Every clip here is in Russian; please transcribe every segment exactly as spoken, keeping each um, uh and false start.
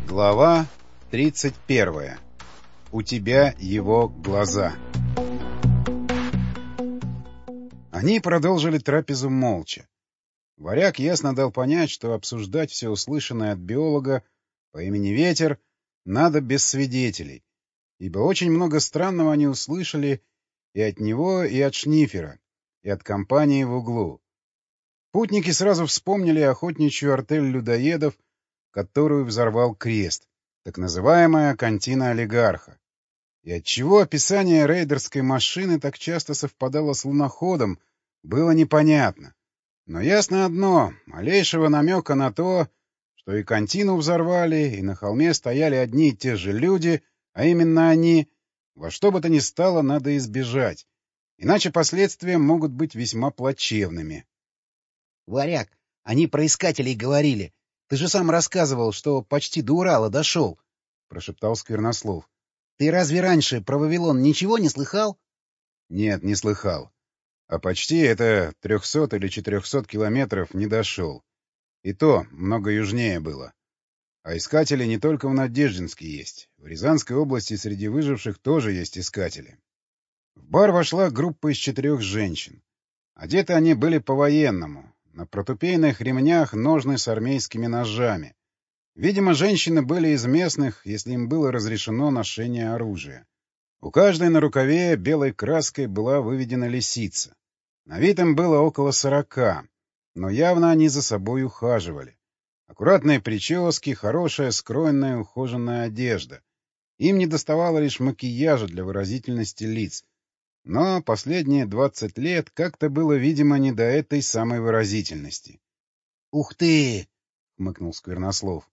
Глава тридцать первая. У тебя его глаза. Они продолжили трапезу молча. Варяг ясно дал понять, что обсуждать все услышанное от биолога по имени Ветер надо без свидетелей, ибо очень много странного они услышали и от него, и от Шнифера, и от компании в углу. Путники сразу вспомнили охотничью артель людоедов, которую взорвал Крест, так называемая кантина олигарха. И отчего описание рейдерской машины так часто совпадало с луноходом, было непонятно. Но ясно одно — малейшего намека на то, что и кантину взорвали, и на холме стояли одни и те же люди, а именно они, во что бы то ни стало, надо избежать, иначе последствия могут быть весьма плачевными. — Варяг, они про искателей говорили. Ты же сам рассказывал, что почти до Урала дошел, — прошептал Сквернослов. — Ты разве раньше про Вавилон ничего не слыхал? — Нет, не слыхал. А почти это трехсот или четырехсот километров не дошел. И то много южнее было. А искатели не только в Надеждинске есть. В Рязанской области среди выживших тоже есть искатели. В бар вошла группа из четырех женщин. Одеты они были по-военному. На протупейных ремнях ножны с армейскими ножами. Видимо, женщины были из местных, если им было разрешено ношение оружия. У каждой на рукаве белой краской была выведена лисица. На вид им было около сорока, но явно они за собой ухаживали. Аккуратные прически, хорошая скроенная ухоженная одежда. Им недоставало лишь макияжа для выразительности лиц. Но последние двадцать лет как-то было, видимо, не до этой самой выразительности. — Ух ты! — хмыкнул Сквернослов.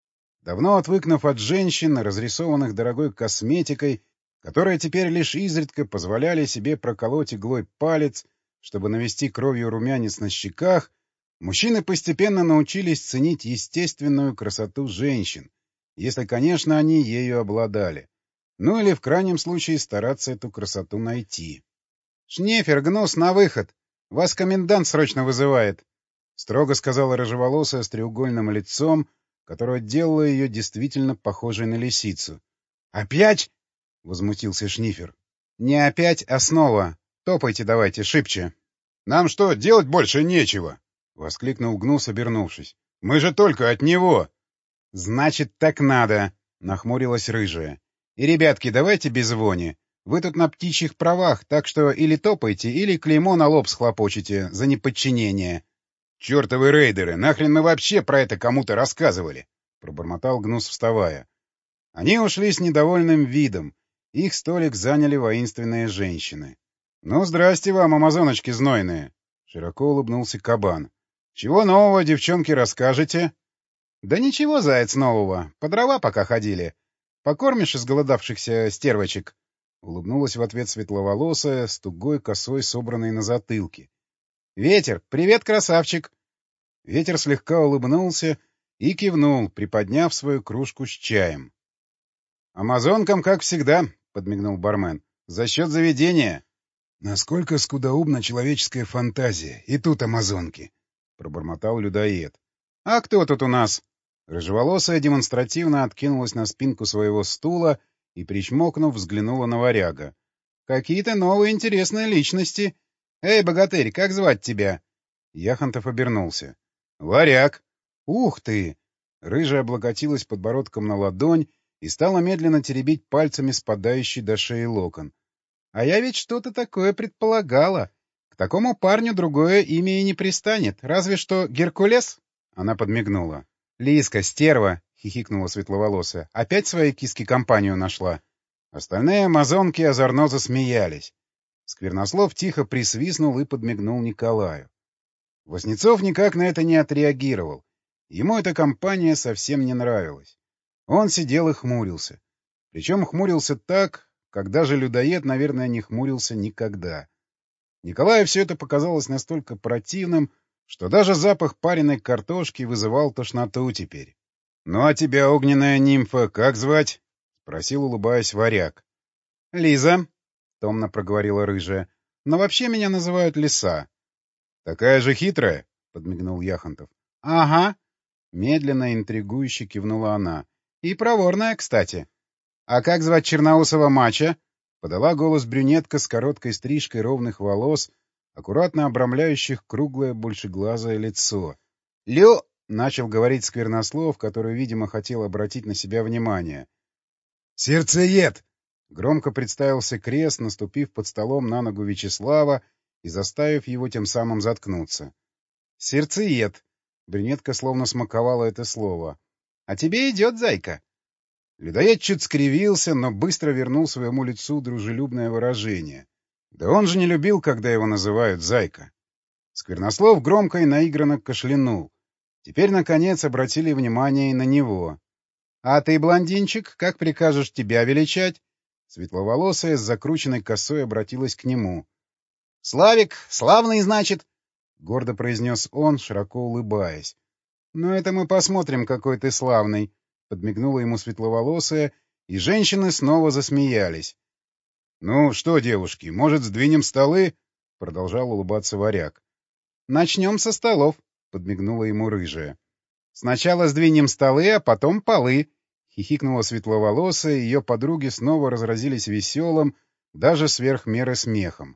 Давно отвыкнув от женщин, разрисованных дорогой косметикой, которые теперь лишь изредка позволяли себе проколоть иглой палец, чтобы навести кровью румянец на щеках, мужчины постепенно научились ценить естественную красоту женщин, если, конечно, они ею обладали. Ну или, в крайнем случае, стараться эту красоту найти. — Шнефер, Гнус, на выход! Вас комендант срочно вызывает! — строго сказала рыжеволосая с треугольным лицом, которое делало ее действительно похожей на лисицу. — Опять? — возмутился Шнифер. — Не опять, а снова. Топайте давайте, шибче. — Нам что, делать больше нечего? — воскликнул Гнус, обернувшись. — Мы же только от него! — Значит, так надо! — нахмурилась рыжая. И, ребятки, давайте без вони. Вы тут на птичьих правах, так что или топайте, или клеймо на лоб схлопочете за неподчинение. — Чертовы рейдеры! Нахрен мы вообще про это кому-то рассказывали? — пробормотал Гнус, вставая. Они ушли с недовольным видом. Их столик заняли воинственные женщины. — Ну, здрасте вам, амазоночки знойные! — широко улыбнулся Кабан. — Чего нового, девчонки, расскажете? — Да ничего, заяц, нового. По дрова пока ходили. Покормишь изголодавшихся стервочек? — улыбнулась в ответ светловолосая, с тугой косой, собранной на затылке. — Ветер, привет, красавчик! Ветер слегка улыбнулся и кивнул, приподняв свою кружку с чаем. — Амазонкам, как всегда, — подмигнул бармен, — за счет заведения. — Насколько скудоумна человеческая фантазия, и тут амазонки, — пробормотал людоед. — А кто тут у нас? Рыжеволосая демонстративно откинулась на спинку своего стула и, причмокнув, взглянула на Варяга. — Какие-то новые интересные личности. Эй, богатырь, как звать тебя? Яхонтов обернулся. — Варяг. — Ух ты! Рыжая облокотилась подбородком на ладонь и стала медленно теребить пальцами спадающий до шеи локон. — А я ведь что-то такое предполагала. К такому парню другое имя и не пристанет, разве что Геркулес? Она подмигнула. — Лиска, стерва! — хихикнула светловолосая. — Опять своей киске компанию нашла. Остальные амазонки озорно засмеялись. Сквернослов тихо присвистнул и подмигнул Николаю. Воснецов никак на это не отреагировал. Ему эта компания совсем не нравилась. Он сидел и хмурился. Причем хмурился так, как даже людоед, наверное, не хмурился никогда. Николаю все это показалось настолько противным, что даже запах пареной картошки вызывал тошноту теперь. — Ну а тебя, огненная нимфа, как звать? — спросил, улыбаясь, Варяг. — Лиза, — томно проговорила рыжая, — но вообще меня называют Лиса. — Такая же хитрая? — подмигнул Яхонтов. — Ага. Медленно, интригующе кивнула она. И проворная, кстати. А как звать черноусого мача? Подала голос брюнетка с короткой стрижкой ровных волос, аккуратно обрамляющих круглое большеглазое лицо. Лё... — начал говорить сквернослов, который, видимо, хотел обратить на себя внимание. «Сердцеед!» — громко представился Крест, наступив под столом на ногу Вячеслава и заставив его тем самым заткнуться. «Сердцеед!» — брюнетка словно смаковала это слово. «А тебе идет, зайка!» Людоед чуть скривился, но быстро вернул своему лицу дружелюбное выражение. Да он же не любил, когда его называют зайка. Сквернослов громко и наигранно кашлянул. Теперь, наконец, обратили внимание и на него. — А ты, блондинчик, как прикажешь тебя величать? Светловолосая с закрученной косой обратилась к нему. — Славик, славный, значит? — гордо произнес он, широко улыбаясь. — Ну, это мы посмотрим, какой ты славный, — подмигнула ему светловолосая, и женщины снова засмеялись. — Ну что, девушки, может, сдвинем столы? — продолжал улыбаться варяг. — Начнем со столов, — подмигнула ему рыжая. — Сначала сдвинем столы, а потом полы, — хихикнула светловолосая, и ее подруги снова разразились веселым, даже сверх меры смехом.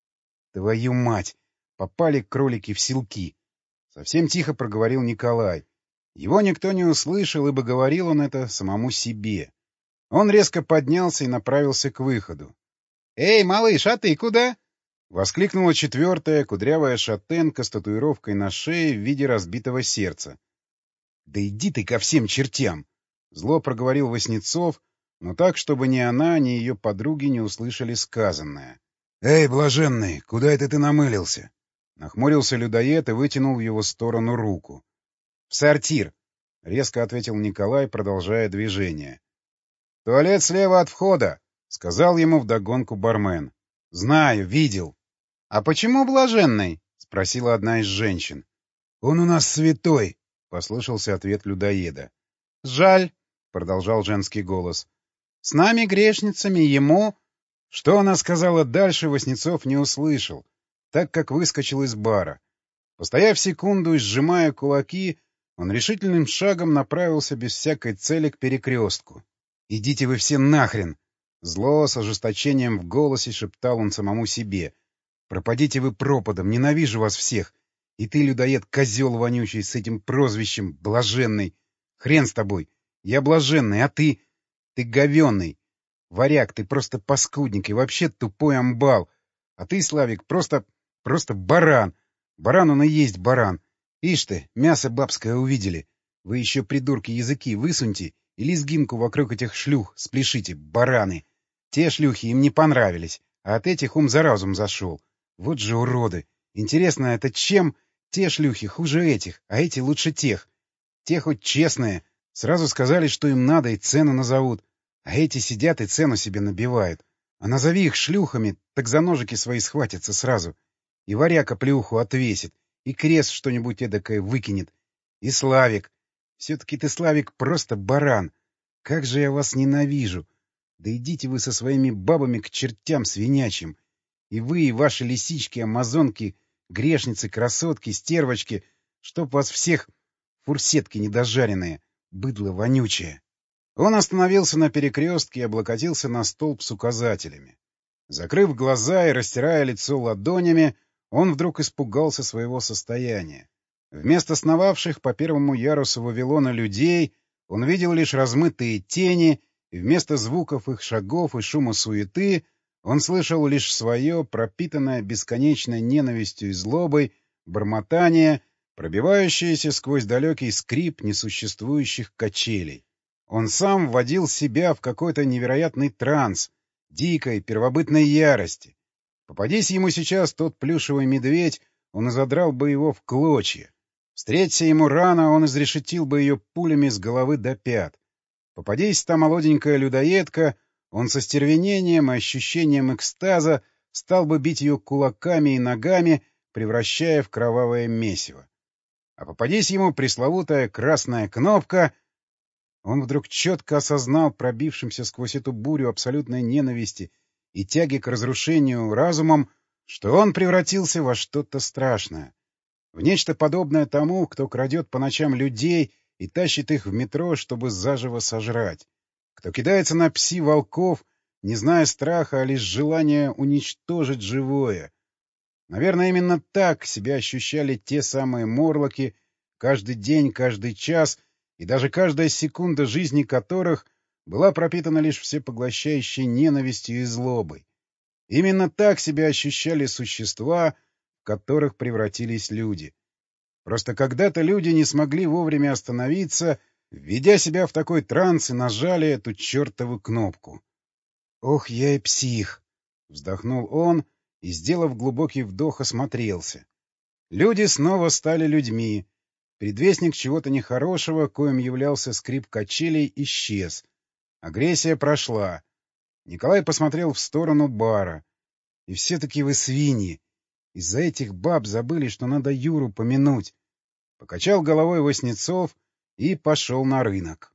— Твою мать! Попали кролики в селки! — совсем тихо проговорил Николай. Его никто не услышал, ибо говорил он это самому себе. Он резко поднялся и направился к выходу. — Эй, малыш, а ты куда? — воскликнула четвертая кудрявая шатенка с татуировкой на шее в виде разбитого сердца. — Да иди ты ко всем чертям! — зло проговорил Васнецов, но так, чтобы ни она, ни ее подруги не услышали сказанное. — Эй, блаженный, куда это ты намылился? — нахмурился людоед и вытянул в его сторону руку. — В сортир! — резко ответил Николай, продолжая движение. — Туалет слева от входа! — сказал ему вдогонку бармен. — Знаю, видел. — А почему блаженный? — спросила одна из женщин. — Он у нас святой, — послышался ответ людоеда. — Жаль, — продолжал женский голос. — С нами, грешницами, ему... Что она сказала дальше, Васнецов не услышал, так как выскочил из бара. Постояв секунду и сжимая кулаки, он решительным шагом направился без всякой цели к перекрестку. — Идите вы все нахрен! Зло с ожесточением в голосе шептал он самому себе. Пропадите вы пропадом, ненавижу вас всех. И ты, людоед, козел вонючий, с этим прозвищем, блаженный. Хрен с тобой. Я блаженный, а ты... Ты говенный. Варяг, ты просто паскудник и вообще тупой амбал. А ты, Славик, просто... просто баран. Баран он и есть баран. Ишь ты, мясо бабское увидели. Вы еще, придурки, языки высуньте и лезгинку вокруг этих шлюх спляшите, бараны. Те шлюхи им не понравились, а от этих ум за разум зашел. Вот же уроды! Интересно, это чем те шлюхи хуже этих, а эти лучше тех? Те хоть честные, сразу сказали, что им надо, и цену назовут. А эти сидят и цену себе набивают. А назови их шлюхами, так за ножики свои схватятся сразу. И варяка плюху отвесит, и крест что-нибудь эдакое выкинет. И Славик. Все-таки ты, Славик, просто баран. Как же я вас ненавижу! Да идите вы со своими бабами к чертям свинячьим. И вы, и ваши лисички, амазонки, грешницы, красотки, стервочки, чтоб вас всех фурсетки недожаренные, быдло вонючее. Он остановился на перекрестке и облокотился на столб с указателями. Закрыв глаза и растирая лицо ладонями, он вдруг испугался своего состояния. Вместо сновавших по первому ярусу Вавилона людей он видел лишь размытые тени, и вместо звуков их шагов и шума суеты он слышал лишь свое, пропитанное бесконечной ненавистью и злобой, бормотание, пробивающееся сквозь далекий скрип несуществующих качелей. Он сам вводил себя в какой-то невероятный транс, дикой, первобытной ярости. Попадись ему сейчас тот плюшевый медведь, он изодрал бы его в клочья. Встреться ему рано, он изрешетил бы ее пулями с головы до пят. Попадись та молоденькая людоедка, он со стервенением и ощущением экстаза стал бы бить ее кулаками и ногами, превращая в кровавое месиво. А попадись ему пресловутая красная кнопка... Он вдруг четко осознал пробившимся сквозь эту бурю абсолютной ненависти и тяги к разрушению разумом, что он превратился во что-то страшное. В нечто подобное тому, кто крадет по ночам людей и тащит их в метро, чтобы заживо сожрать, кто кидается на пси-волков, не зная страха, а лишь желания уничтожить живое. Наверное, именно так себя ощущали те самые морлоки, каждый день, каждый час и даже каждая секунда жизни которых была пропитана лишь всепоглощающей ненавистью и злобой. Именно так себя ощущали существа, в которых превратились люди. Просто когда-то люди не смогли вовремя остановиться, введя себя в такой транс, и нажали эту чертову кнопку. «Ох, я и псих!» — вздохнул он и, сделав глубокий вдох, осмотрелся. Люди снова стали людьми. Предвестник чего-то нехорошего, коим являлся скрип качелей, исчез. Агрессия прошла. Николай посмотрел в сторону бара. И все-таки вы свиньи. Из-за этих баб забыли, что надо Юру помянуть. Покачал головой Васнецов и пошел на рынок.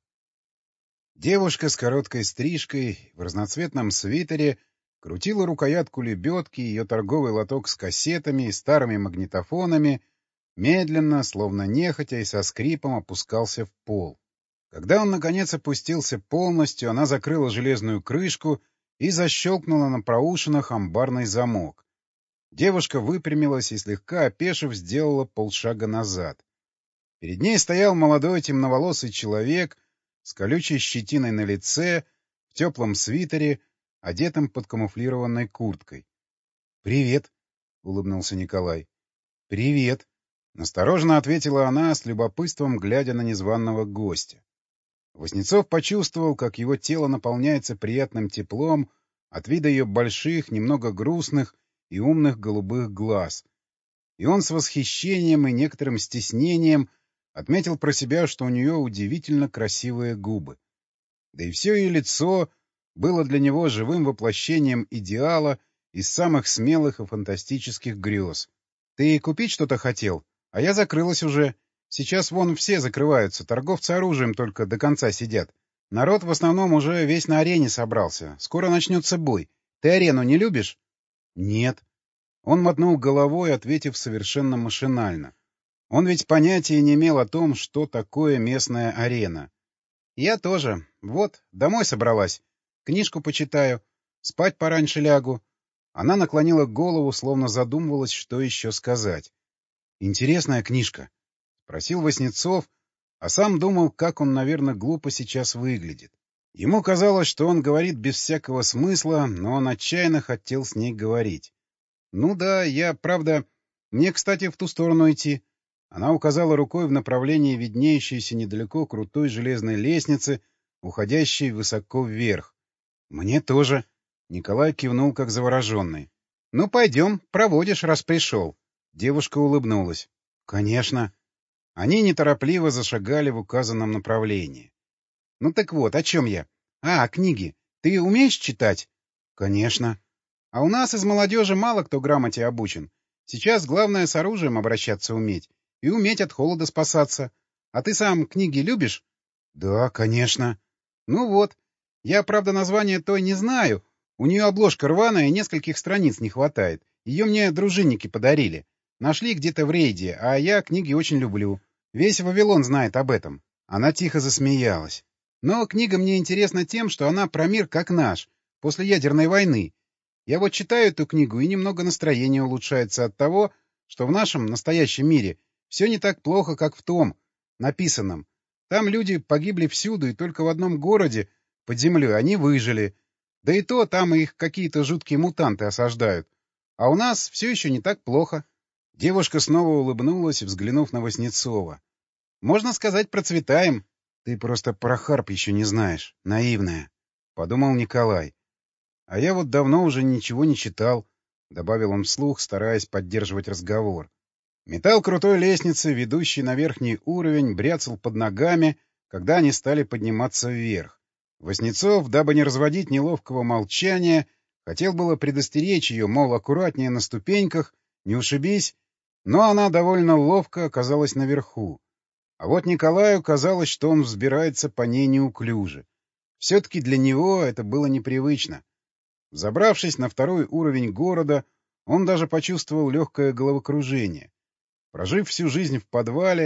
Девушка с короткой стрижкой в разноцветном свитере крутила рукоятку лебедки, ее торговый лоток с кассетами и старыми магнитофонами медленно, словно нехотя и со скрипом опускался в пол. Когда он, наконец, опустился полностью, она закрыла железную крышку и защелкнула на проушинах амбарный замок. Девушка выпрямилась и, слегка опешив, сделала полшага назад. Перед ней стоял молодой темноволосый человек с колючей щетиной на лице, в теплом свитере, одетым под камуфлированной курткой. — Привет, — улыбнулся Николай. — Привет, — настороженно ответила она, с любопытством глядя на незваного гостя. Васнецов почувствовал, как его тело наполняется приятным теплом от вида ее больших, немного грустных и умных голубых глаз. И он с восхищением и некоторым стеснением отметил про себя, что у нее удивительно красивые губы. Да и все ее лицо было для него живым воплощением идеала из самых смелых и фантастических грез. — Ты купить что-то хотел? А я закрылась уже. Сейчас вон все закрываются, торговцы оружием только до конца сидят. Народ в основном уже весь на арене собрался. Скоро начнется бой. Ты арену не любишь? — Нет. Он мотнул головой, ответив совершенно машинально. Он ведь понятия не имел о том, что такое местная арена. — Я тоже. Вот, домой собралась. Книжку почитаю. Спать пораньше лягу. Она наклонила голову, словно задумывалась, что еще сказать. — Интересная книжка. — спросил Васнецов, а сам думал, как он, наверное, глупо сейчас выглядит. Ему казалось, что он говорит без всякого смысла, но он отчаянно хотел с ней говорить. — Ну да, я, правда... Мне, кстати, в ту сторону идти. Она указала рукой в направлении виднеющейся недалеко крутой железной лестницы, уходящей высоко вверх. — Мне тоже. Николай кивнул, как завороженный. — Ну, пойдем, проводишь, раз пришел. Девушка улыбнулась. — Конечно. Они неторопливо зашагали в указанном направлении. — Ну так вот, о чем я? А, книги. Ты умеешь читать? — Конечно. — А у нас из молодежи мало кто грамоте обучен. Сейчас главное с оружием обращаться уметь и уметь от холода спасаться. А ты сам книги любишь? — Да, конечно. — Ну вот. Я, правда, название той не знаю. У нее обложка рваная, и нескольких страниц не хватает. Ее мне дружинники подарили. Нашли где-то в рейде, а я книги очень люблю. Весь Вавилон знает об этом. Она тихо засмеялась. Но книга мне интересна тем, что она про мир как наш, после ядерной войны. Я вот читаю эту книгу, и немного настроение улучшается от того, что в нашем настоящем мире все не так плохо, как в том, написанном. Там люди погибли всюду, и только в одном городе, под землей, они выжили. Да и то там их какие-то жуткие мутанты осаждают. А у нас все еще не так плохо. Девушка снова улыбнулась, взглянув на Васнецова. — Можно сказать, процветаем. — Ты просто про Харп еще не знаешь, наивная, — подумал Николай. — А я вот давно уже ничего не читал, — добавил он вслух, стараясь поддерживать разговор. Металл крутой лестницы, ведущий на верхний уровень, бряцал под ногами, когда они стали подниматься вверх. Васнецов, дабы не разводить неловкого молчания, хотел было предостеречь ее, мол, аккуратнее на ступеньках, не ушибись, но она довольно ловко оказалась наверху. А вот Николаю казалось, что он взбирается по ней неуклюже. Все-таки для него это было непривычно. Взобравшись на второй уровень города, он даже почувствовал легкое головокружение. Прожив всю жизнь в подвале,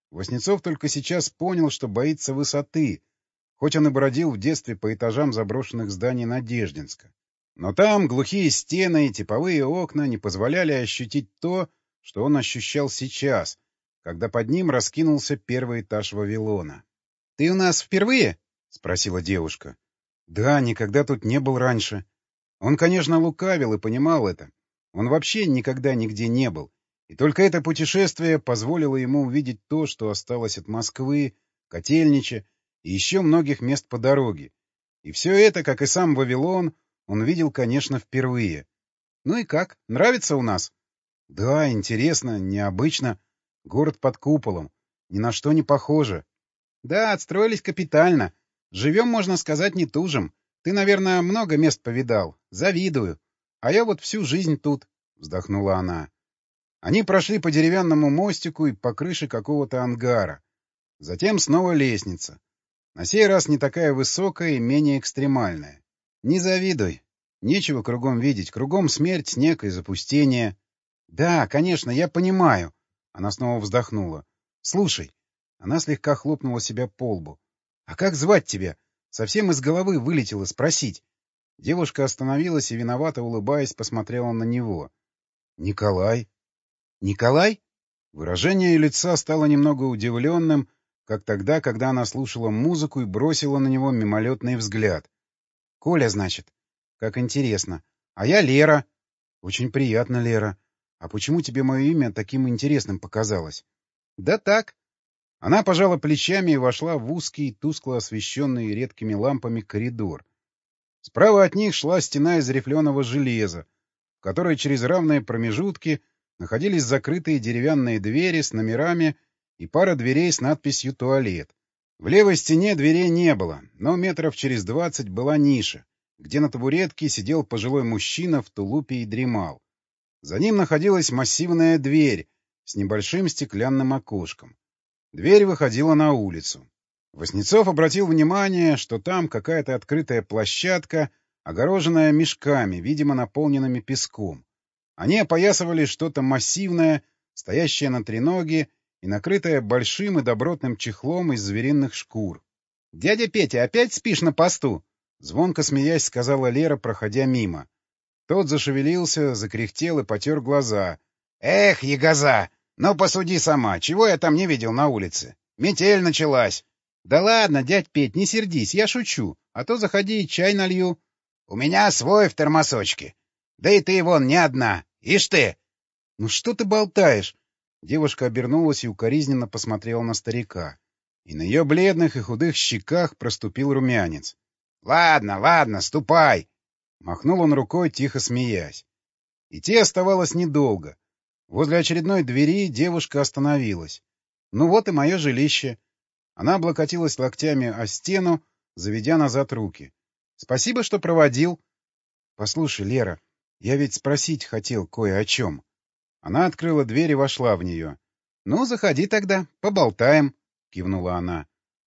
Васнецов только сейчас понял, что боится высоты, хоть он и бродил в детстве по этажам заброшенных зданий Надеждинска. Но там глухие стены и типовые окна не позволяли ощутить то, что он ощущал сейчас, когда под ним раскинулся первый этаж Вавилона. — Ты у нас впервые? — спросила девушка. — Да, никогда тут не был раньше. Он, конечно, лукавил и понимал это. Он вообще никогда нигде не был. И только это путешествие позволило ему увидеть то, что осталось от Москвы, Котельнича и еще многих мест по дороге. И все это, как и сам Вавилон, он видел, конечно, впервые. Ну и как? Нравится у нас? Да, интересно, необычно. Город под куполом. Ни на что не похоже. Да, отстроились капитально. Живем, можно сказать, не тужим. Ты, наверное, много мест повидал. Завидую. А я вот всю жизнь тут, — вздохнула она. Они прошли по деревянному мостику и по крыше какого-то ангара. Затем снова лестница. На сей раз не такая высокая и менее экстремальная. Не завидуй. Нечего кругом видеть. Кругом смерть, снег и запустение. Да, конечно, я понимаю. Она снова вздохнула. Слушай. Она слегка хлопнула себя по лбу. А как звать тебя? Совсем из головы вылетело спросить. Девушка остановилась и, виновато улыбаясь, посмотрела на него. Николай. Николай? Выражение ее лица стало немного удивленным, как тогда, когда она слушала музыку и бросила на него мимолетный взгляд. — Коля, значит. Как интересно. А я Лера. — Очень приятно, Лера. А почему тебе мое имя таким интересным показалось? — Да так. Она пожала плечами и вошла в узкий, тускло освещенный редкими лампами коридор. Справа от них шла стена из рифленого железа, в которой через равные промежутки находились закрытые деревянные двери с номерами и пара дверей с надписью «Туалет». В левой стене дверей не было, но метров через двадцать была ниша, где на табуретке сидел пожилой мужчина в тулупе и дремал. За ним находилась массивная дверь с небольшим стеклянным окошком. Дверь выходила на улицу. Васнецов обратил внимание, что там какая-то открытая площадка, огороженная мешками, видимо, наполненными песком. Они опоясывали что-то массивное, стоящее на треноге и накрытое большим и добротным чехлом из звериных шкур. — Дядя Петя, опять спишь на посту? — звонко смеясь сказала Лера, проходя мимо. Тот зашевелился, закряхтел и потер глаза. — Эх, ягоза! Ну, посуди сама, чего я там не видел на улице? Метель началась. — Да ладно, дядь Петь, не сердись, я шучу, а то заходи и чай налью. — У меня свой в термосочке. Да и ты вон не одна. Ишь ты! — Ну что ты болтаешь? Девушка обернулась и укоризненно посмотрела на старика. И на ее бледных и худых щеках проступил румянец. — Ладно, ладно, ступай! Махнул он рукой, тихо смеясь. Идти оставалось недолго. Возле очередной двери девушка остановилась. Ну вот и мое жилище. Она облокотилась локтями о стену, заведя назад руки. — Спасибо, что проводил. — Послушай, Лера, я ведь спросить хотел кое о чем. Она открыла дверь и вошла в нее. — Ну, заходи тогда, поболтаем, — кивнула она.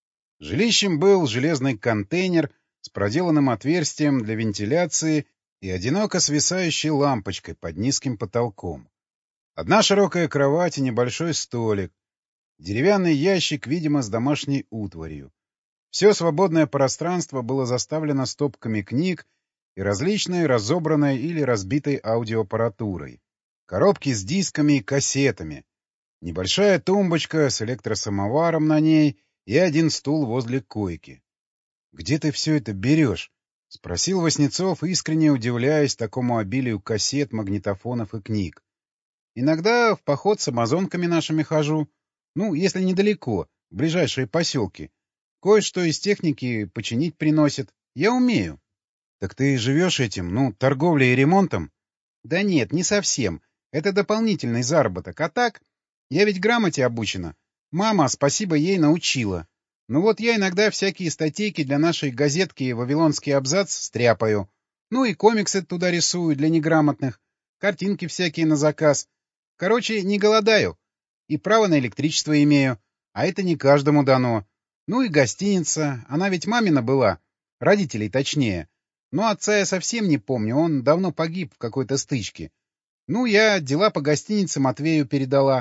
Жилищем был железный контейнер с проделанным отверстием для вентиляции и одиноко свисающей лампочкой под низким потолком. Одна широкая кровать и небольшой столик. Деревянный ящик, видимо, с домашней утварью. Все свободное пространство было заставлено стопками книг и различной разобранной или разбитой аудиоаппаратурой. Коробки с дисками и кассетами. Небольшая тумбочка с электросамоваром на ней и один стул возле койки. — Где ты все это берешь? — спросил Васнецов, искренне удивляясь такому обилию кассет, магнитофонов и книг. — Иногда в поход с амазонками нашими хожу. Ну, если недалеко, в ближайшие поселки. Кое-что из техники починить приносят. Я умею. — Так ты живешь этим, ну, торговлей и ремонтом? — Да нет, не совсем. Это дополнительный заработок. А так, я ведь грамоте обучена. Мама, спасибо, ей научила. Ну вот я иногда всякие статейки для нашей газетки «Вавилонский абзац» стряпаю. Ну и комиксы туда рисую для неграмотных. Картинки всякие на заказ. Короче, не голодаю. И право на электричество имею. А это не каждому дано. Ну и гостиница. Она ведь мамина была. Родителей точнее. Но отца я совсем не помню. Он давно погиб в какой-то стычке. Ну, я дела по гостинице Матвею передала.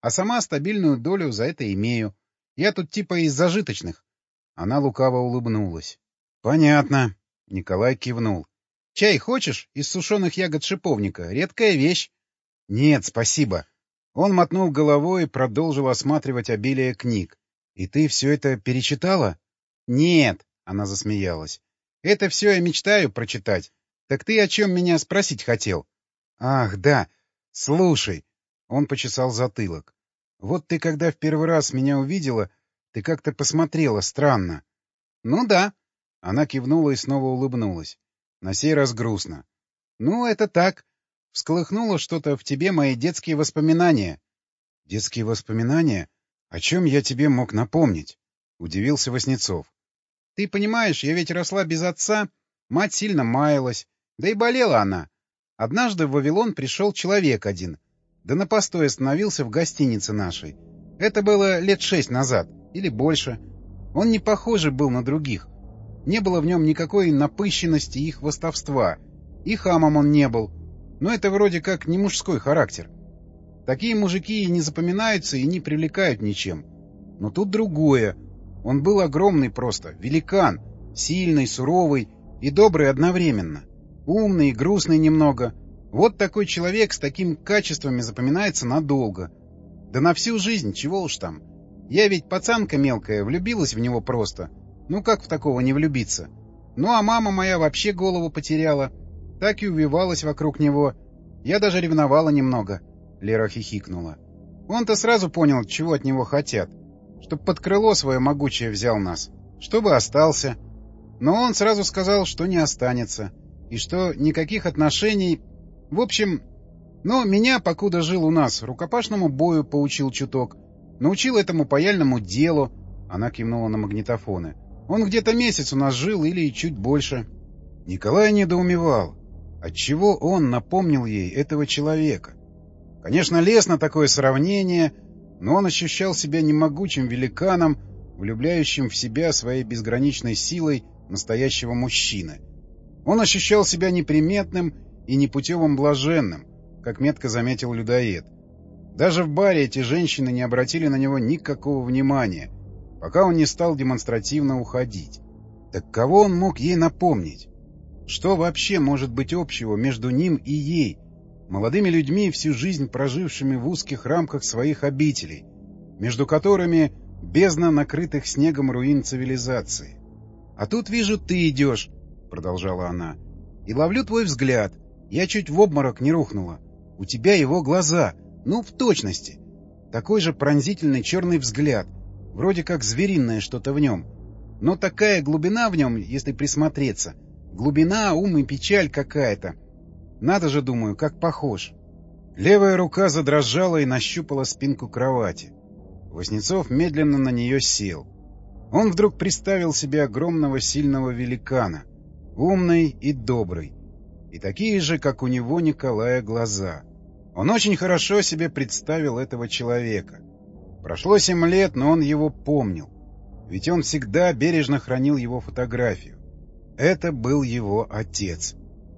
А сама стабильную долю за это имею. Я тут типа из зажиточных. Она лукаво улыбнулась. — Понятно. Николай кивнул. — Чай хочешь? Из сушеных ягод шиповника. Редкая вещь. — Нет, спасибо. Он мотнул головой и продолжил осматривать обилие книг. — И ты все это перечитала? — Нет, — она засмеялась. — Это все я мечтаю прочитать. Так ты о чем меня спросить хотел? — Ах, да. Слушай. Он почесал затылок. — Вот ты когда в первый раз меня увидела, ты как-то посмотрела странно. — Ну да. Она кивнула и снова улыбнулась. На сей раз грустно. — Ну, это так. Всколыхнуло что-то в тебе мои детские воспоминания. — Детские воспоминания? О чем я тебе мог напомнить? — удивился Васнецов. — Ты понимаешь, я ведь росла без отца, мать сильно маялась, да и болела она. Однажды в Вавилон пришел человек один, да на постой остановился в гостинице нашей. Это было лет шесть назад, или больше. Он не похожий был на других. Не было в нем никакой напыщенности и хвастовства. И хамом он не был. Но это вроде как не мужской характер. Такие мужики и не запоминаются, и не привлекают ничем. Но тут другое. Он был огромный просто, великан, сильный, суровый и добрый одновременно. Умный и грустный немного. Вот такой человек с такими качествами запоминается надолго. Да на всю жизнь, чего уж там. Я ведь пацанка мелкая, влюбилась в него просто. Ну как в такого не влюбиться? Ну а мама моя вообще голову потеряла. Так и увивалась вокруг него. Я даже ревновала немного. Лера хихикнула. Он-то сразу понял, чего от него хотят. Чтоб под крыло свое могучее взял нас. Чтобы остался. Но он сразу сказал, что не останется. И что никаких отношений... В общем... Но меня, покуда жил у нас, рукопашному бою поучил чуток. Научил этому паяльному делу. Она кивнула на магнитофоны. Он где-то месяц у нас жил или чуть больше. Николай недоумевал. Отчего он напомнил ей этого человека? Конечно, лестно такое сравнение, но он ощущал себя не могучим великаном, влюбляющим в себя своей безграничной силой настоящего мужчины. Он ощущал себя неприметным и непутевым блаженным, как метко заметил людоед. Даже в баре эти женщины не обратили на него никакого внимания, пока он не стал демонстративно уходить. Так кого он мог ей напомнить? Что вообще может быть общего между ним и ей, молодыми людьми, всю жизнь прожившими в узких рамках своих обителей, между которыми бездна накрытых снегом руин цивилизации? — А тут вижу, ты идешь, — продолжала она, — и ловлю твой взгляд. Я чуть в обморок не рухнула. У тебя его глаза, ну, в точности. Такой же пронзительный черный взгляд, вроде как звериное что-то в нем. Но такая глубина в нем, если присмотреться. Глубина, ум и печаль какая-то. Надо же, думаю, как похож. Левая рука задрожала и нащупала спинку кровати. Васнецов медленно на нее сел. Он вдруг представил себе огромного сильного великана, умный и добрый, и такие же, как у него Николая, глаза. Он очень хорошо себе представил этого человека. Прошло семь лет, но он его помнил, ведь он всегда бережно хранил его фотографию. Это был его отец.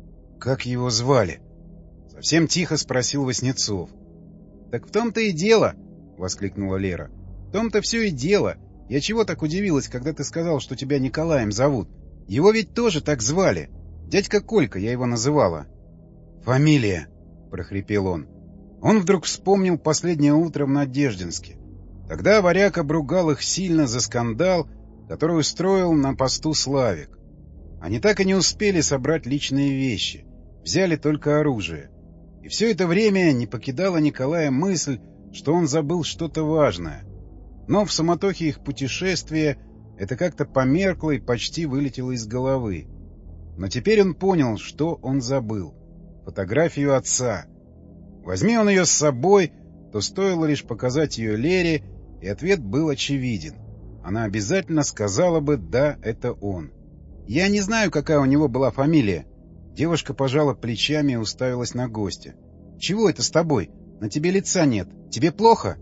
Как его звали? Совсем тихо спросил Васнецов. — Так в том-то и дело, — воскликнула Лера. — В том-то все и дело. Я чего так удивилась, когда ты сказал, что тебя Николаем зовут? Его ведь тоже так звали. Дядька Колька, я его называла. — Фамилия, — прохрипел он. Он вдруг вспомнил последнее утро в Надеждинске. Тогда варяг обругал их сильно за скандал, который устроил на посту Славик. Они так и не успели собрать личные вещи, взяли только оружие. И все это время не покидала Николая мысль, что он забыл что-то важное. Но в суматохе их путешествия это как-то померкло и почти вылетело из головы. Но теперь он понял, что он забыл. Фотографию отца. Возьми он ее с собой, то стоило лишь показать ее Лере, и ответ был очевиден. Она обязательно сказала бы «да, это он». «Я не знаю, какая у него была фамилия». Девушка пожала плечами и уставилась на гостя. «Чего это с тобой? На тебе лица нет. Тебе плохо?»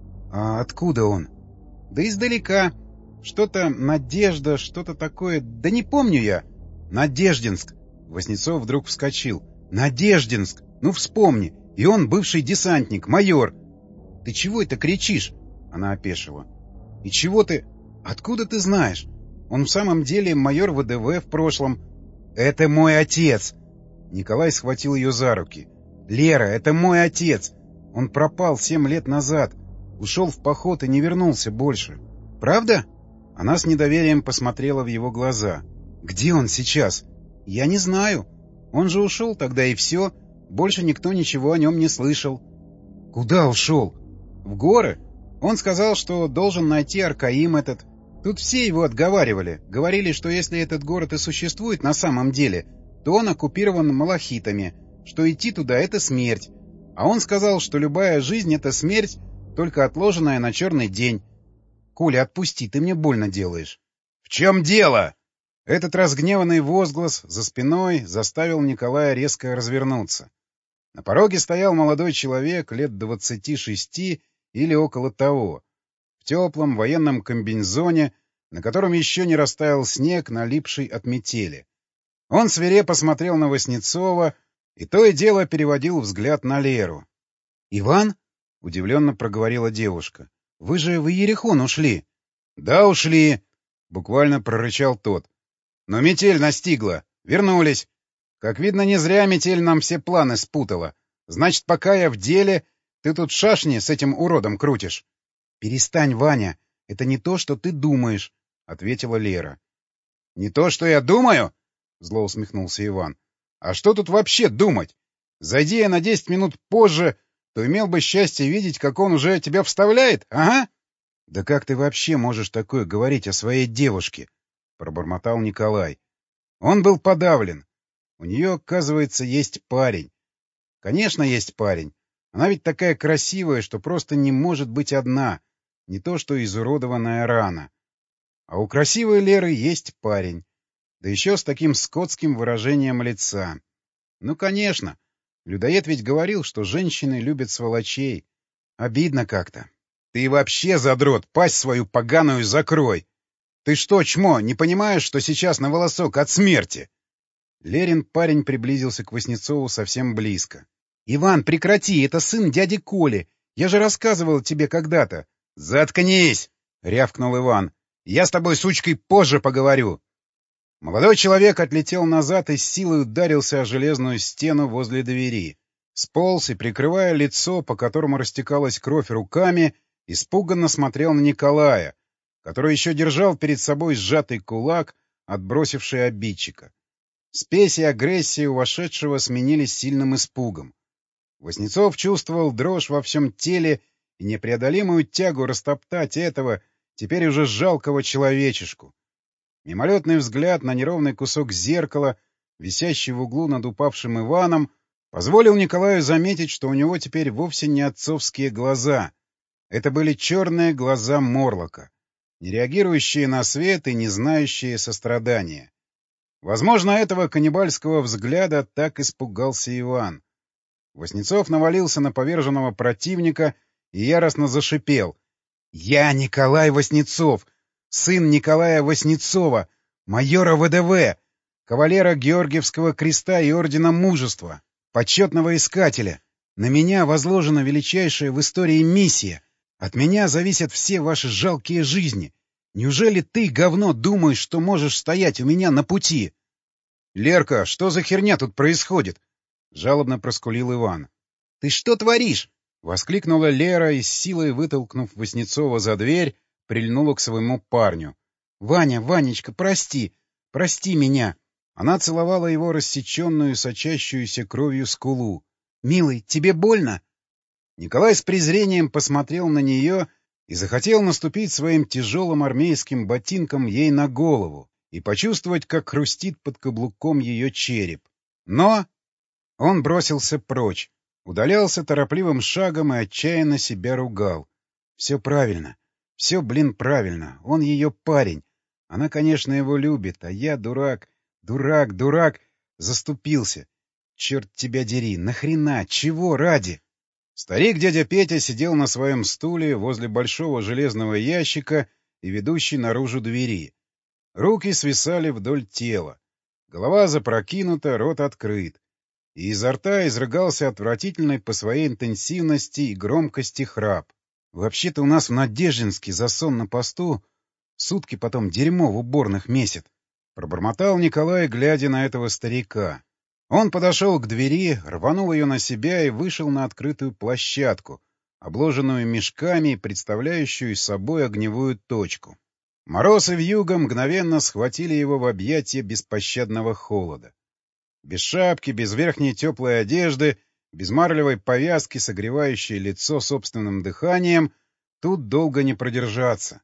«А откуда он?» «Да издалека. Что-то Надежда, что-то такое. Да не помню я». «Надеждинск!» Васнецов вдруг вскочил. «Надеждинск! Ну вспомни! И он бывший десантник, майор!» Ты чего это кричишь? Она опешила. И чего ты... Откуда ты знаешь? Он в самом деле майор ВДВ в прошлом. Это мой отец! Николай схватил ее за руки. Лера, это мой отец! Он пропал семь лет назад. Ушел в поход и не вернулся больше. Правда? Она с недоверием посмотрела в его глаза. Где он сейчас? Я не знаю. Он же ушел тогда и все. Больше никто ничего о нем не слышал. Куда ушел? В горы. Он сказал, что должен найти Аркаим этот. Тут все его отговаривали. Говорили, что если этот город и существует на самом деле, то он оккупирован малахитами, что идти туда — это смерть. А он сказал, что любая жизнь — это смерть, только отложенная на черный день. Коля, отпусти, ты мне больно делаешь. — В чем дело? Этот разгневанный возглас за спиной заставил Николая резко развернуться. На пороге стоял молодой человек лет двадцати шести или около того, в теплом военном комбинезоне, на котором еще не растаял снег, налипший от метели. Он свирепо смотрел на Васнецова и то и дело переводил взгляд на Леру. — Иван? — удивленно проговорила девушка. — Вы же в Иерихон ушли. — Да, ушли, — буквально прорычал тот. — Но метель настигла. Вернулись. Как видно, не зря метель нам все планы спутала. Значит, пока я в деле, ты тут шашни с этим уродом крутишь. — Перестань, Ваня. Это не то, что ты думаешь, — ответила Лера. — Не то, что я думаю? — зло усмехнулся Иван. — А что тут вообще думать? Зайди я на десять минут позже, то имел бы счастье видеть, как он уже тебя вставляет, ага? — Да как ты вообще можешь такое говорить о своей девушке? — пробормотал Николай. Он был подавлен. У нее, оказывается, есть парень. Конечно, есть парень. Она ведь такая красивая, что просто не может быть одна. Не то что изуродованная рана. А у красивой Леры есть парень. Да еще с таким скотским выражением лица. Ну, конечно. Людоед ведь говорил, что женщины любят сволочей. Обидно как-то. Ты вообще, задрот, пасть свою поганую закрой. Ты что, чмо, не понимаешь, что сейчас на волосок от смерти? Лерин парень приблизился к Васнецову совсем близко. — Иван, прекрати, это сын дяди Коли. Я же рассказывал тебе когда-то. — Заткнись! — рявкнул Иван. — Я с тобой, сучкой, позже поговорю. Молодой человек отлетел назад и с силой ударился о железную стену возле двери. Сполз и, прикрывая лицо, по которому растекалась кровь, руками, испуганно смотрел на Николая, который еще держал перед собой сжатый кулак, отбросивший обидчика. Спесь и агрессия у вошедшего сменились сильным испугом. Васнецов чувствовал дрожь во всем теле и непреодолимую тягу растоптать этого, теперь уже жалкого человечешку. Мимолетный взгляд на неровный кусок зеркала, висящий в углу над упавшим Иваном, позволил Николаю заметить, что у него теперь вовсе не отцовские глаза. Это были черные глаза Морлока, не реагирующие на свет и не знающие сострадания. Возможно, этого каннибальского взгляда так испугался Иван. Васнецов навалился на поверженного противника и яростно зашипел. — Я Николай Васнецов, сын Николая Васнецова, майора ВДВ, кавалера Георгиевского креста и ордена Мужества, почетного искателя. На меня возложена величайшая в истории миссия. От меня зависят все ваши жалкие жизни. Неужели ты, говно, думаешь, что можешь стоять у меня на пути? — Лерка, что за херня тут происходит? — жалобно проскулил Иван. — Ты что творишь? — воскликнула Лера и, с силой вытолкнув Васнецова за дверь, прильнула к своему парню. — Ваня, Ванечка, прости! Прости меня! Она целовала его рассеченную, сочащуюся кровью скулу. — Милый, тебе больно? Николай с презрением посмотрел на нее и захотел наступить своим тяжелым армейским ботинком ей на голову и почувствовать, как хрустит под каблуком ее череп. Но он бросился прочь, удалялся торопливым шагом и отчаянно себя ругал. Все правильно. Все, блин, правильно. Он ее парень. Она, конечно, его любит, а я, дурак, дурак, дурак, заступился. Черт тебя дери, нахрена, чего ради? Старик дядя Петя сидел на своем стуле возле большого железного ящика и ведущей наружу двери. Руки свисали вдоль тела. Голова запрокинута, рот открыт. и изо рта изрыгался отвратительный по своей интенсивности и громкости храп. Вообще-то у нас в Надеждинске за сон на посту сутки потом дерьмо в уборных месяц. Пробормотал Николай, глядя на этого старика. Он подошел к двери, рванул ее на себя и вышел на открытую площадку, обложенную мешками и представляющую собой огневую точку. Мороз и вьюга мгновенно схватили его в объятия беспощадного холода. Без шапки, без верхней теплой одежды, без марлевой повязки, согревающей лицо собственным дыханием, тут долго не продержаться.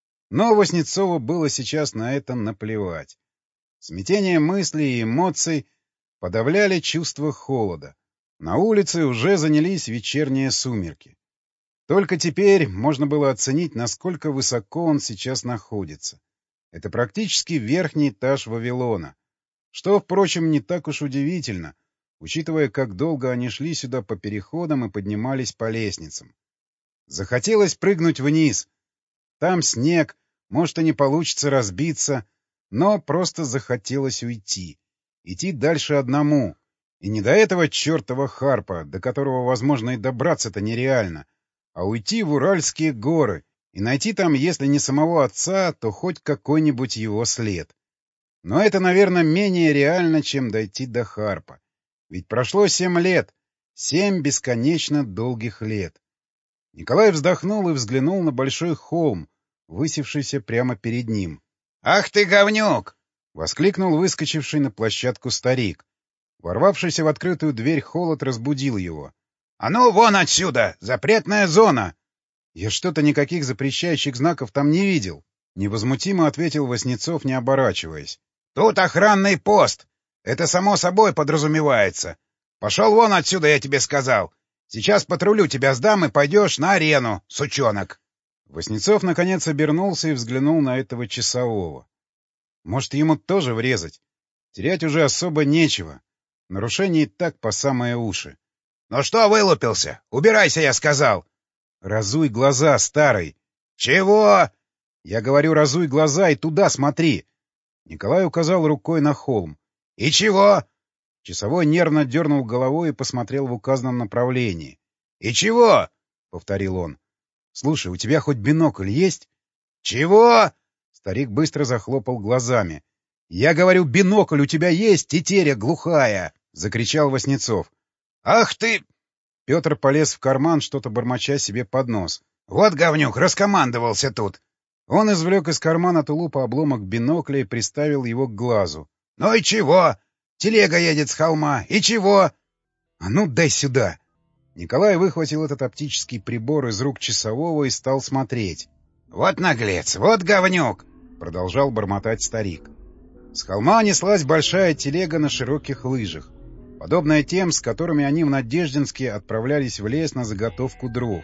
Но Васнецову было сейчас на это наплевать. Смятение мыслей и эмоций подавляли чувство холода. На улице уже занялись вечерние сумерки. Только теперь можно было оценить, насколько высоко он сейчас находится. Это практически верхний этаж Вавилона. Что, впрочем, не так уж удивительно, учитывая, как долго они шли сюда по переходам и поднимались по лестницам. Захотелось прыгнуть вниз. Там снег, может, и не получится разбиться, но просто захотелось уйти. Идти дальше одному. И не до этого чертова Харпа, до которого, возможно, и добраться-то нереально, а уйти в Уральские горы и найти там, если не самого отца, то хоть какой-нибудь его след. Но это, наверное, менее реально, чем дойти до Харпа. Ведь прошло семь лет, семь бесконечно долгих лет. Николай вздохнул и взглянул на большой холм, высевшийся прямо перед ним. — Ах ты, говнюк! — воскликнул выскочивший на площадку старик. Ворвавшийся в открытую дверь холод разбудил его. — А ну, вон отсюда! Запретная зона! — Я что-то никаких запрещающих знаков там не видел, — невозмутимо ответил Васнецов, не оборачиваясь. — Тут охранный пост. Это само собой подразумевается. Пошел вон отсюда, я тебе сказал. Сейчас патрулю тебя сдам и пойдешь на арену, сучонок. Васнецов наконец обернулся и взглянул на этого часового. Может, ему тоже врезать? Терять уже особо нечего. Нарушений и так по самые уши. — Ну что вылупился? Убирайся, я сказал. — Разуй глаза, старый. — Чего? — Я говорю, разуй глаза и туда смотри. Николай указал рукой на холм. — И чего? Часовой нервно дернул головой и посмотрел в указанном направлении. — И чего? — повторил он. — Слушай, у тебя хоть бинокль есть? — Чего? Старик быстро захлопал глазами. — Я говорю, бинокль у тебя есть, тетеря глухая! — закричал Васнецов. — Ах ты! Петр полез в карман, что-то бормоча себе под нос. — Вот говнюк, раскомандовался тут! Он извлек из кармана тулупа обломок бинокля и приставил его к глазу. — Ну и чего? Телега едет с холма. И чего? — А ну, дай сюда! Николай выхватил этот оптический прибор из рук часового и стал смотреть. — Вот наглец, вот говнюк! — продолжал бормотать старик. С холма неслась большая телега на широких лыжах, подобная тем, с которыми они в Надеждинске отправлялись в лес на заготовку дров.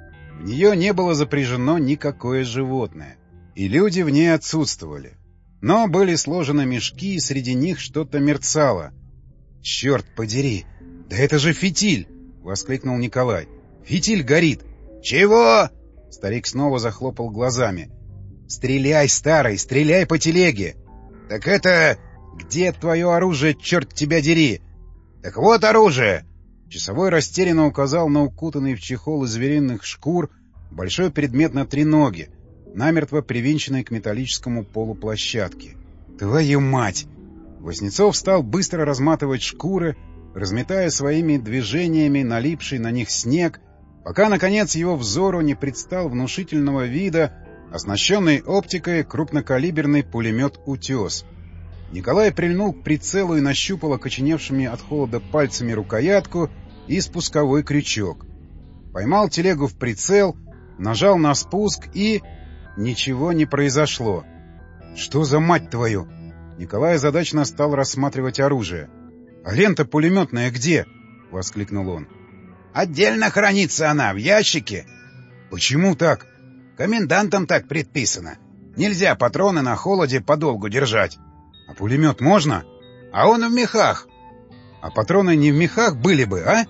В нее не было запряжено никакое животное, и люди в ней отсутствовали. Но были сложены мешки, и среди них что-то мерцало. — Черт подери! Да это же фитиль! — воскликнул Николай. — Фитиль горит! — Чего? Старик снова захлопал глазами. — Стреляй, старый, стреляй по телеге! — Так это... Где твое оружие, черт тебя дери? — Так вот оружие! Часовой растерянно указал на укутанный в чехол из звериных шкур большой предмет на треноге, намертво привинченный к металлическому полу площадки. «Твою мать!» Васнецов стал быстро разматывать шкуры, разметая своими движениями налипший на них снег, пока, наконец, его взору не предстал внушительного вида, оснащенный оптикой крупнокалиберный пулемет «Утес». Николай прильнул к прицелу и нащупал окоченевшими от холода пальцами рукоятку и спусковой крючок. Поймал телегу в прицел, нажал на спуск и... Ничего не произошло. «Что за мать твою?» Николай озадаченно стал рассматривать оружие. «А лента пулеметная где?» — воскликнул он. «Отдельно хранится она, в ящике». «Почему так?» «Комендантом так предписано. Нельзя патроны на холоде подолгу держать». «А пулемет можно?» «А он в мехах». «А патроны не в мехах были бы, а?»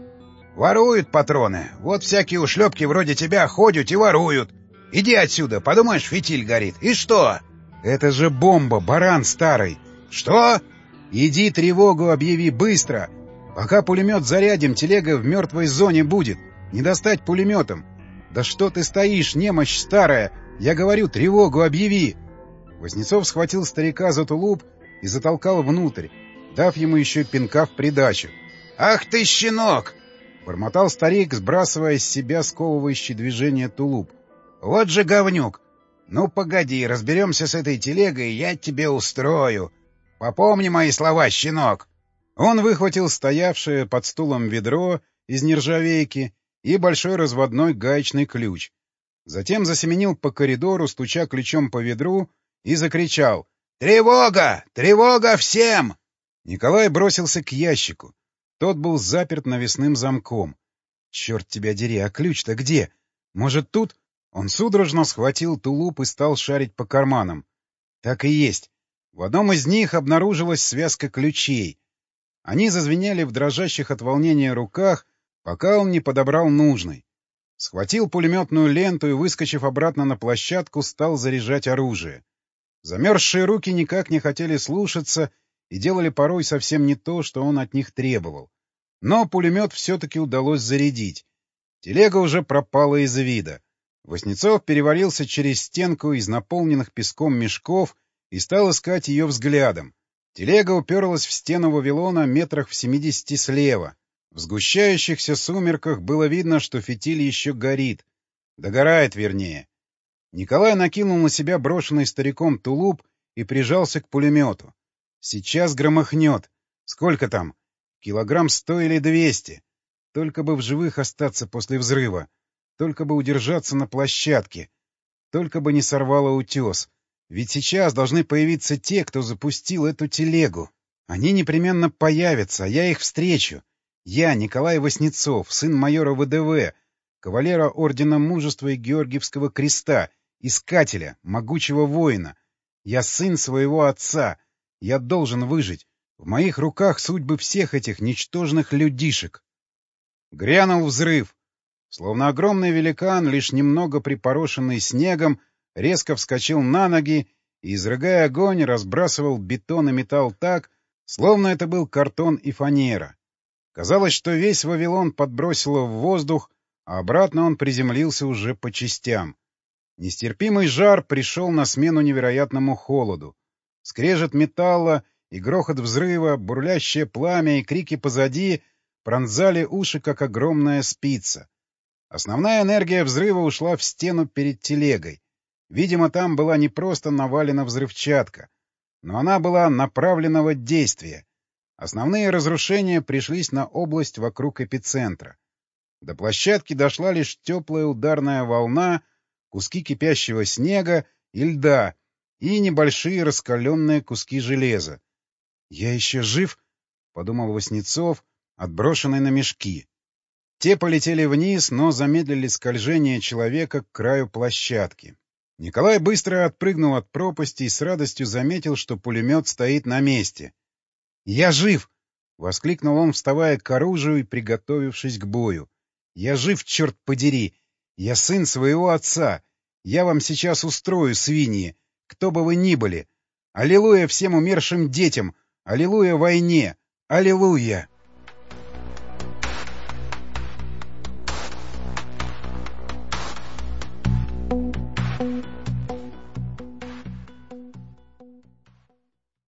«Воруют патроны. Вот всякие ушлепки вроде тебя ходят и воруют. Иди отсюда, подумаешь, фитиль горит. И что?» «Это же бомба, баран старый». «Что?» «Иди тревогу объяви быстро. Пока пулемет зарядим, телега в мертвой зоне будет. Не достать пулеметом. Да что ты стоишь, немощь старая? Я говорю, тревогу объяви!» Вознецов схватил старика за тулуп и затолкал внутрь, дав ему еще пинка в придачу. «Ах ты, щенок!» — бормотал старик, сбрасывая с себя сковывающее движение тулуп. «Вот же говнюк! Ну, погоди, разберемся с этой телегой, я тебе устрою. Попомни мои слова, щенок!» Он выхватил стоявшее под стулом ведро из нержавейки и большой разводной гаечный ключ. Затем засеменил по коридору, стуча ключом по ведру, и закричал: «Тревога! Тревога всем!» Николай бросился к ящику. Тот был заперт навесным замком. «Черт тебя дери, а ключ-то где? Может, тут?» Он судорожно схватил тулуп и стал шарить по карманам. Так и есть. В одном из них обнаружилась связка ключей. Они зазвенели в дрожащих от волнения руках, пока он не подобрал нужный. Схватил пулеметную ленту и, выскочив обратно на площадку, стал заряжать оружие. Замерзшие руки никак не хотели слушаться и делали порой совсем не то, что он от них требовал. Но пулемет все-таки удалось зарядить. Телега уже пропала из вида. Воснецов перевалился через стенку из наполненных песком мешков и стал искать ее взглядом. Телега уперлась в стену Вавилона метрах в семидесяти слева. В сгущающихся сумерках было видно, что фитиль еще горит. Догорает, вернее. Николай накинул на себя брошенный стариком тулуп и прижался к пулемету. Сейчас громыхнет. Сколько там? Килограмм сто или двести. Только бы в живых остаться после взрыва. Только бы удержаться на площадке. Только бы не сорвало утес. Ведь сейчас должны появиться те, кто запустил эту телегу. Они непременно появятся, а я их встречу. Я, Николай Воснецов, сын майора ВДВ, кавалера Ордена Мужества и Георгиевского Креста, искателя, могучего воина. Я сын своего отца. Я должен выжить. В моих руках судьбы всех этих ничтожных людишек. Грянул взрыв. Словно огромный великан, лишь немного припорошенный снегом, резко вскочил на ноги и, изрыгая огонь, разбрасывал бетон и металл так, словно это был картон и фанера. Казалось, что весь Вавилон подбросило в воздух, а обратно он приземлился уже по частям. Нестерпимый жар пришел на смену невероятному холоду. Скрежет металла и грохот взрыва, бурлящее пламя и крики позади пронзали уши, как огромная спица. Основная энергия взрыва ушла в стену перед телегой. Видимо, там была не просто навалена взрывчатка, но она была направленного действия. Основные разрушения пришлись на область вокруг эпицентра. До площадки дошла лишь теплая ударная волна, куски кипящего снега и льда и небольшие раскаленные куски железа. «Я еще жив?» — подумал Воснецов, отброшенный на мешки. Те полетели вниз, но замедлили скольжение человека к краю площадки. Николай быстро отпрыгнул от пропасти и с радостью заметил, что пулемет стоит на месте. «Я жив!» — воскликнул он, вставая к оружию и приготовившись к бою. «Я жив, черт подери! Я сын своего отца! Я вам сейчас устрою, свиньи, кто бы вы ни были! Аллилуйя всем умершим детям! Аллилуйя войне! Аллилуйя!»